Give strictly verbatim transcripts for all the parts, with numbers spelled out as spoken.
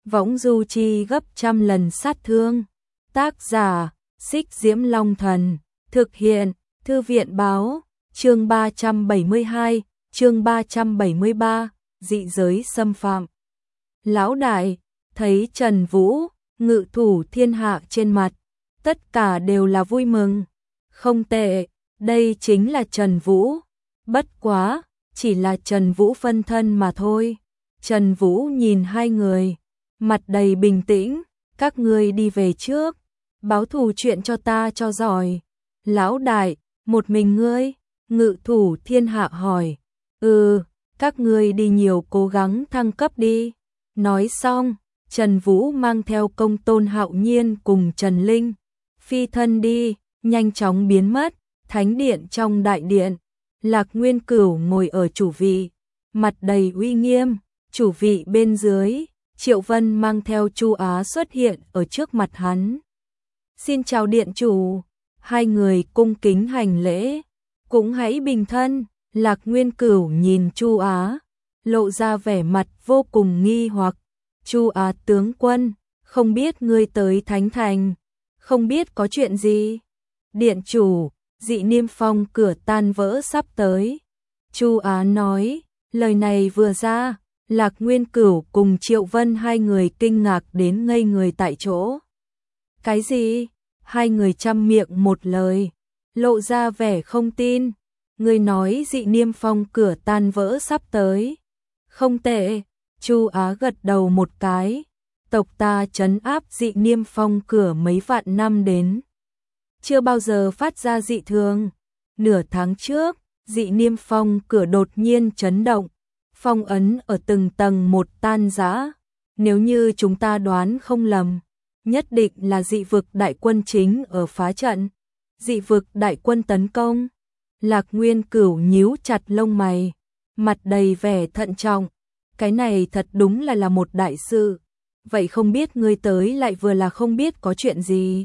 võng du chi gấp trăm lần sát thương. Tác giả, Xích Diễm Long Thần, thực hiện, Thư viện Báo, chương ba trăm bảy mươi hai, chương ba trăm bảy mươi ba, dị giới xâm phạm. Lão đại, thấy Trần Vũ, ngự thủ thiên hạ trên mặt, tất cả đều là vui mừng. Không tệ, đây chính là Trần Vũ. Bất quá, chỉ là Trần Vũ phân thân mà thôi. Trần Vũ nhìn hai người, mặt đầy bình tĩnh, các ngươi đi về trước, báo thù chuyện cho ta cho giỏi. Lão đại, một mình ngươi? Ngự thủ thiên hạ hỏi. Ừ, các ngươi đi nhiều cố gắng thăng cấp đi. Nói xong, Trần Vũ mang theo Công Tôn Hạo Nhiên cùng Trần Linh phi thân đi, nhanh chóng biến mất. Thánh điện trong đại điện, Lạc Nguyên Cửu ngồi ở chủ vị, mặt đầy uy nghiêm. Chủ vị bên dưới, Triệu Vân mang theo Chu Á xuất hiện ở trước mặt hắn. Xin chào điện chủ. Hai người cung kính hành lễ. Cũng hãy bình thân. Lạc Nguyên Cửu nhìn Chu Á, lộ ra vẻ mặt vô cùng nghi hoặc. Chu Á tướng quân, không biết ngươi tới Thánh Thành, không biết có chuyện gì? Điện chủ, Dị Niêm Phong cửa tan vỡ sắp tới. Chu Á nói, lời này vừa ra, Lạc Nguyên Cửu cùng Triệu Vân hai người kinh ngạc đến ngây người tại chỗ. Cái gì? Hai người chăm miệng một lời, lộ ra vẻ không tin. Ngươi nói Dị Niêm Phong cửa tan vỡ sắp tới. Không tệ, Chu Á gật đầu một cái. Tộc ta trấn áp Dị Niêm Phong cửa mấy vạn năm đến, chưa bao giờ phát ra dị thường. Nửa tháng trước, Dị Niêm Phong cửa đột nhiên chấn động, phong ấn ở từng tầng một tan rã. Nếu như chúng ta đoán không lầm, nhất định là dị vực đại quân chính ở phá trận. Dị vực đại quân tấn công. Lạc Nguyên Cửu nhíu chặt lông mày, mặt đầy vẻ thận trọng. Cái này thật đúng là là một đại sự. Vậy không biết ngươi tới lại vừa là không biết có chuyện gì?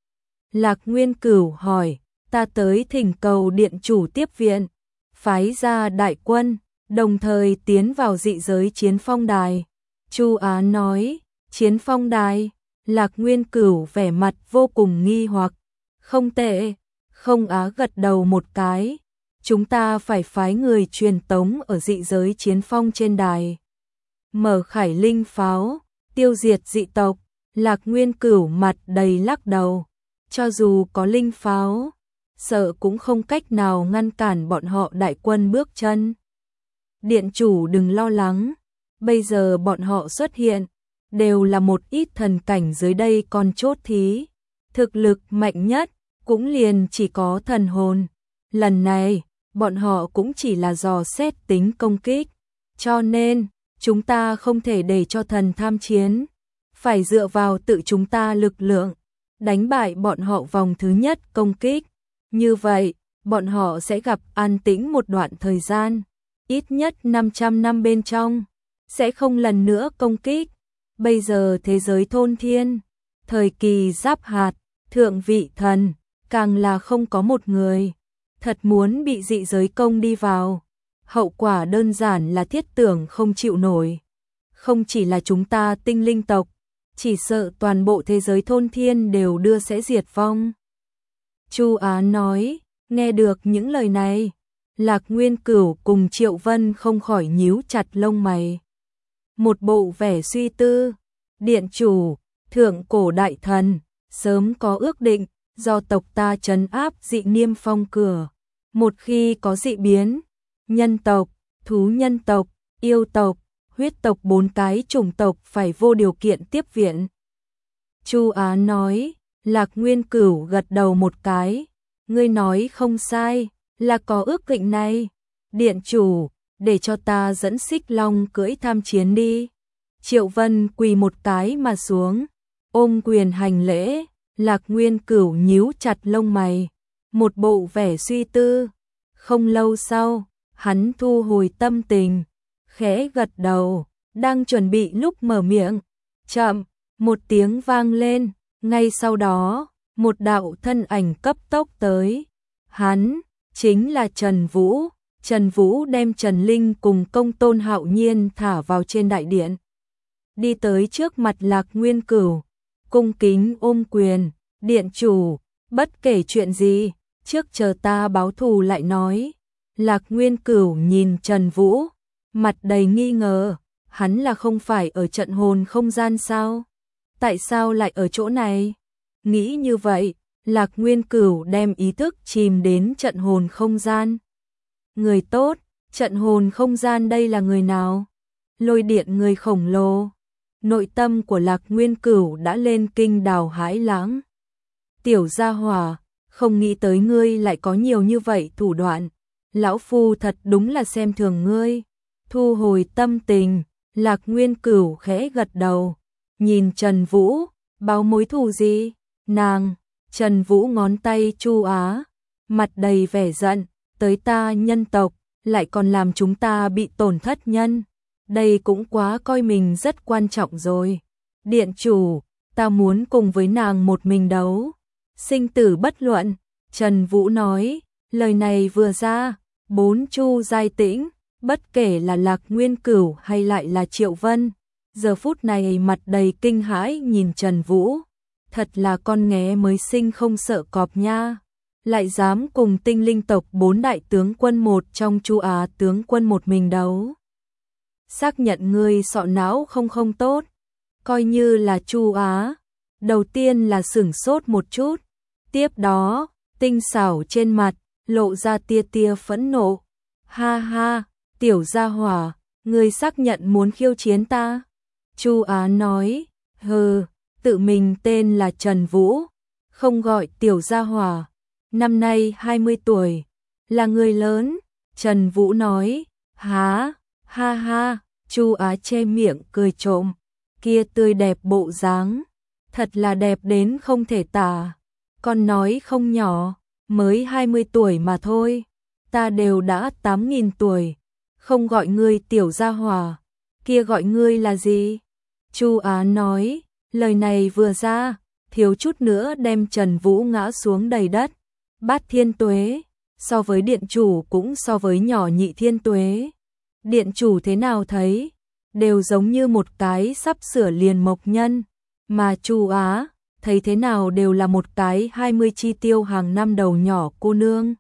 Lạc Nguyên Cửu hỏi. Ta tới thỉnh cầu điện chủ tiếp viện, phái ra đại quân, đồng thời tiến vào dị giới chiến phong đài. Chu Á nói. Chiến phong đài? Lạc Nguyên Cửu vẻ mặt vô cùng nghi hoặc. Không tệ. Không Á gật đầu một cái. Chúng ta phải phái người truyền tống ở dị giới chiến phong trên đài, mở khải linh pháo, tiêu diệt dị tộc. Lạc Nguyên Cửu mặt đầy lắc đầu. Cho dù có linh pháo, sợ cũng không cách nào ngăn cản bọn họ đại quân bước chân. Điện chủ đừng lo lắng, bây giờ bọn họ xuất hiện, đều là một ít thần cảnh dưới đây còn chốt thí. Thực lực mạnh nhất, cũng liền chỉ có thần hồn. Lần này, bọn họ cũng chỉ là dò xét tính công kích. Cho nên, chúng ta không thể để cho thần tham chiến. Phải dựa vào tự chúng ta lực lượng, đánh bại bọn họ vòng thứ nhất công kích. Như vậy, bọn họ sẽ gặp an tĩnh một đoạn thời gian. Ít nhất năm trăm năm bên trong, sẽ không lần nữa công kích. Bây giờ thế giới thôn thiên, thời kỳ giáp hạt, thượng vị thần, càng là không có một người. Thật muốn bị dị giới công đi vào, hậu quả đơn giản là thiết tưởng không chịu nổi. Không chỉ là chúng ta tinh linh tộc, chỉ sợ toàn bộ thế giới thôn thiên đều đưa sẽ diệt vong. Chu Á nói. Nghe được những lời này, Lạc Nguyên Cửu cùng Triệu Vân không khỏi nhíu chặt lông mày. Một bộ vẻ suy tư. Điện chủ, thượng cổ đại thần, sớm có ước định, do tộc ta trấn áp Dị Niêm Phong cửa. Một khi có dị biến, nhân tộc, thú nhân tộc, yêu tộc, huyết tộc bốn cái chủng tộc phải vô điều kiện tiếp viện. Chu Á nói. Lạc Nguyên Cửu gật đầu một cái. Ngươi nói không sai, là có ước định này. Điện chủ, để cho ta dẫn Xích Long cưỡi tham chiến đi. Triệu Vân quỳ một cái mà xuống, ôm quyền hành lễ. Lạc Nguyên Cửu nhíu chặt lông mày, một bộ vẻ suy tư. Không lâu sau, hắn thu hồi tâm tình, khẽ gật đầu, đang chuẩn bị lúc mở miệng. Chậm, một tiếng vang lên, ngay sau đó, một đạo thân ảnh cấp tốc tới. Hắn chính là Trần Vũ. Trần Vũ đem Trần Linh cùng Công Tôn Hạo Nhiên thả vào trên đại điện. đi tới trước mặt Lạc Nguyên Cửu, cung kính ôm quyền, điện chủ, bất kể chuyện gì, trước chờ ta báo thù lại nói. Lạc Nguyên Cửu nhìn Trần Vũ, mặt đầy nghi ngờ, hắn là không phải ở trận hồn không gian sao? Tại sao lại ở chỗ này? Nghĩ như vậy, Lạc Nguyên Cửu đem ý thức chìm đến trận hồn không gian. Người tốt, trận hồn không gian đây là người nào? Lôi điện người khổng lồ. Nội tâm của Lạc Nguyên Cửu đã lên kinh đào hãi lãng. Tiểu gia hỏa, không nghĩ tới ngươi lại có nhiều như vậy thủ đoạn. Lão phu thật đúng là xem thường ngươi. Thu hồi tâm tình, Lạc Nguyên Cửu khẽ gật đầu. Nhìn Trần Vũ, báo mối thù gì? Nàng, Trần Vũ ngón tay Chu Á, mặt đầy vẻ giận, tới ta nhân tộc, lại còn làm chúng ta bị tổn thất nhân. Đây cũng quá coi mình rất quan trọng rồi. Điện chủ, ta muốn cùng với nàng một mình đấu. Sinh tử bất luận, Trần Vũ nói, lời này vừa ra, bốn Chu giai tĩnh, bất kể là Lạc Nguyên Cửu hay lại là Triệu Vân, giờ phút này mặt đầy kinh hãi nhìn Trần Vũ. Thật là con nghé mới sinh không sợ cọp nha, lại dám cùng tinh linh tộc bốn đại tướng quân một trong Chu Á tướng quân một mình đấu. Xác nhận ngươi sọ não không không tốt, coi như là Chu Á. Đầu tiên là sửng sốt một chút, tiếp đó, tinh xảo trên mặt, lộ ra tia tia phẫn nộ. Ha ha, tiểu gia hỏa, ngươi xác nhận muốn khiêu chiến ta? Chu Á nói, hừ, tự mình tên là Trần Vũ, không gọi tiểu gia hỏa, năm nay hai mươi tuổi, là người lớn. Trần Vũ nói, há, ha ha, Chu Á che miệng cười trộm, kia tươi đẹp bộ dáng, thật là đẹp đến không thể tả. Con nói không nhỏ, mới hai mươi tuổi mà thôi, ta đều đã tám nghìn tuổi, không gọi ngươi tiểu gia hỏa, kia gọi ngươi là gì? Chu Á nói, lời này vừa ra, thiếu chút nữa đem Trần Vũ ngã xuống đầy đất. Bát thiên tuế, so với điện chủ cũng so với nhỏ nhị thiên tuế. Điện chủ thế nào thấy, đều giống như một cái sắp sửa liền mộc nhân, mà Chu Á, thấy thế nào đều là một cái hai mươi chi tiêu hàng năm đầu nhỏ cô nương.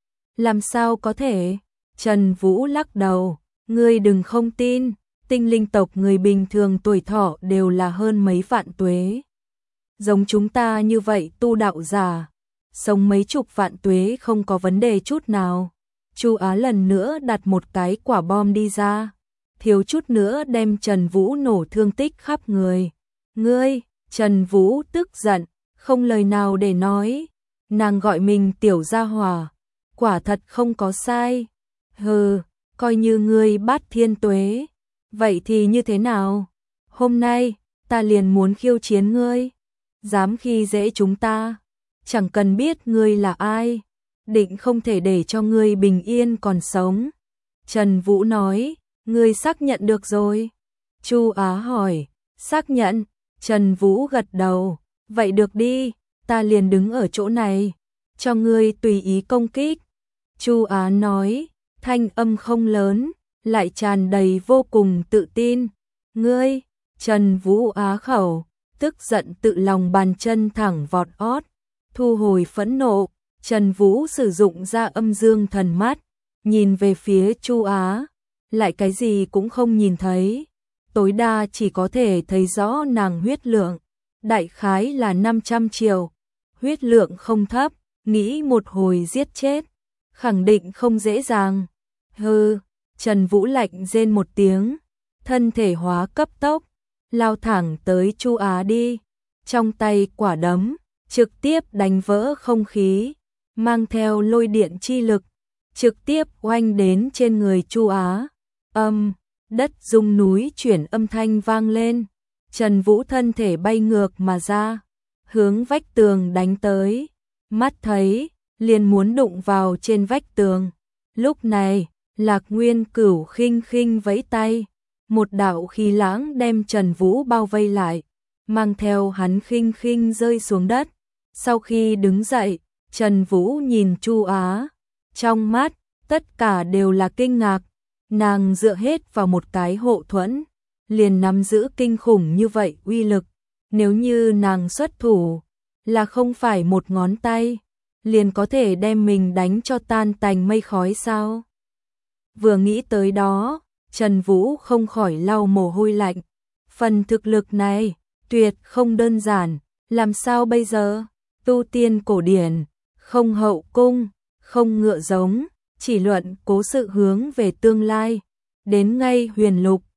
Làm sao có thể? Trần Vũ lắc đầu, ngươi đừng không tin, tinh linh tộc người bình thường tuổi thọ đều là hơn mấy vạn tuế. Giống chúng ta như vậy tu đạo giả, sống mấy chục vạn tuế không có vấn đề chút nào. Chu Á lần nữa đặt một cái quả bom đi ra, thiếu chút nữa đem Trần Vũ nổ thương tích khắp người. Ngươi, Trần Vũ tức giận, không lời nào để nói. Nàng gọi mình tiểu gia hỏa, quả thật không có sai. Hừ, coi như ngươi bát thiên tuế, vậy thì như thế nào? Hôm nay, ta liền muốn khiêu chiến ngươi. Dám khi dễ chúng ta, chẳng cần biết ngươi là ai, định không thể để cho ngươi bình yên còn sống. Trần Vũ nói, ngươi xác nhận được rồi. Chu Á hỏi, xác nhận. Trần Vũ gật đầu, vậy được đi, ta liền đứng ở chỗ này, cho ngươi tùy ý công kích. Chu Á nói, thanh âm không lớn, lại tràn đầy vô cùng tự tin. Ngươi, Trần Vũ á khẩu, tức giận tự lòng bàn chân thẳng vọt ót, thu hồi phẫn nộ. Trần Vũ sử dụng ra âm dương thần mắt, nhìn về phía Chu Á, lại cái gì cũng không nhìn thấy, tối đa chỉ có thể thấy rõ nàng huyết lượng, đại khái là năm trăm triệu, huyết lượng không thấp, nghĩ một hồi giết chết, khẳng định không dễ dàng. Hừ, Trần Vũ lạnh rên một tiếng, thân thể hóa cấp tốc, lao thẳng tới Chu Á đi, trong tay quả đấm, trực tiếp đánh vỡ không khí, mang theo lôi điện chi lực, trực tiếp oanh đến trên người Chu Á. Âm, đất rung núi chuyển âm thanh vang lên, Trần Vũ thân thể bay ngược mà ra, hướng vách tường đánh tới, mắt thấy, liền muốn đụng vào trên vách tường. Lúc này, Lạc Nguyên Cửu khinh khinh vẫy tay, một đạo khí lãng đem Trần Vũ bao vây lại, mang theo hắn khinh khinh rơi xuống đất. Sau khi đứng dậy, Trần Vũ nhìn Chu Á, trong mắt, tất cả đều là kinh ngạc, nàng dựa hết vào một cái hộ thuẫn, liền nắm giữ kinh khủng như vậy uy lực, nếu như nàng xuất thủ, là không phải một ngón tay, liền có thể đem mình đánh cho tan tành mây khói sao? Vừa nghĩ tới đó, Trần Vũ không khỏi lau mồ hôi lạnh, phần thực lực này, tuyệt không đơn giản, làm sao bây giờ? Tu tiên cổ điển, không hậu cung, không ngựa giống, chỉ luận cố sự hướng về tương lai, đến ngay huyền lục,